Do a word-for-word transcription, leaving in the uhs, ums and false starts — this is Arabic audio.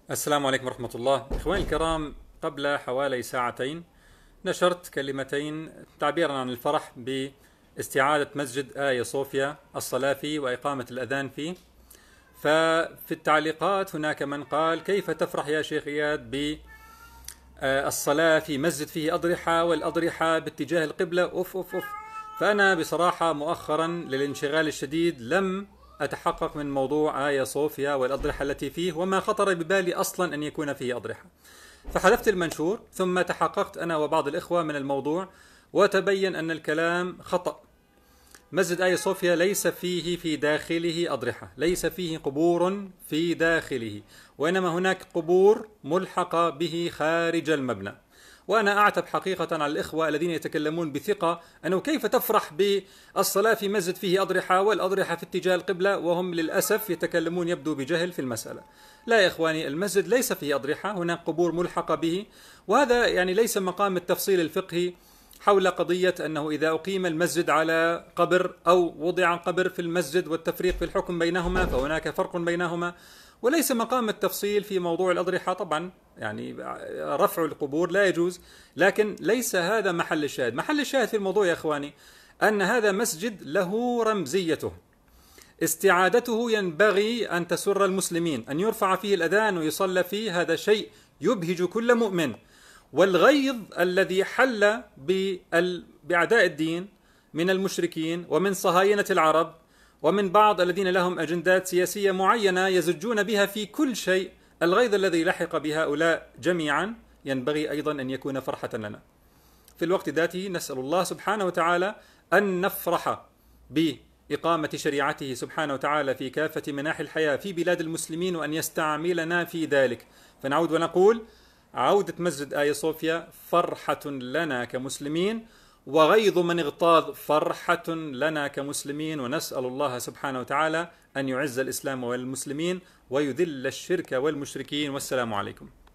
السلام عليكم ورحمة الله. إخواني الكرام، قبل حوالي ساعتين نشرت كلمتين تعبيرا عن الفرح باستعادة مسجد آيا صوفيا الصلاة فيه وإقامة الأذان فيه. ففي التعليقات هناك من قال: كيف تفرح يا شيخ إياد بالصلاة في مسجد فيه أضرحة والأضرحة باتجاه القبلة؟ أوف أوف أوف. فأنا بصراحة مؤخرا للانشغال الشديد لم أتحقق من موضوع آيا صوفيا والأضرحة التي فيه، وما خطر ببالي أصلا أن يكون فيه أضرحة. فحذفت المنشور ثم تحققت أنا وبعض الإخوة من الموضوع، وتبين أن الكلام خطأ. مسجد آيا صوفيا ليس فيه في داخله أضرحة، ليس فيه قبور في داخله، وإنما هناك قبور ملحقة به خارج المبنى. وأنا أعتب حقيقة على الإخوة الذين يتكلمون بثقة أنه كيف تفرح بالصلاة في مسجد فيه أضرحة والأضرحة في اتجاه القبلة، وهم للأسف يتكلمون يبدو بجهل في المسألة. لا يا إخواني، المسجد ليس فيه أضرحة، هناك قبور ملحقة به، وهذا يعني ليس مقام التفصيل الفقهي حول قضية أنه إذا أقيم المسجد على قبر أو وضع قبر في المسجد والتفريق في الحكم بينهما، فهناك فرق بينهما. وليس مقام التفصيل في موضوع الأضرحة، طبعا يعني رفع القبور لا يجوز، لكن ليس هذا محل الشاهد. محل الشاهد في الموضوع يا إخواني أن هذا مسجد له رمزيته، استعادته ينبغي أن تسر المسلمين، أن يرفع فيه الأذان ويصلى فيه، هذا شيء يبهج كل مؤمن. والغيظ الذي حل بأعداء الدين من المشركين ومن صهاينة العرب ومن بعض الذين لهم أجندات سياسية معينة يزجون بها في كل شيء، الغيظ الذي لحق بهؤلاء جميعا ينبغي أيضا أن يكون فرحة لنا. في الوقت ذاته نسأل الله سبحانه وتعالى أن نفرح بإقامة شريعته سبحانه وتعالى في كافة مناحي الحياة في بلاد المسلمين، وأن يستعملنا في ذلك. فنعود ونقول: عودة مسجد آيا صوفيا فرحة لنا كمسلمين، وغيظ من اغتاظ فرحة لنا كمسلمين، ونسأل الله سبحانه وتعالى أن يعز الإسلام والمسلمين ويذل الشرك والمشركين. والسلام عليكم.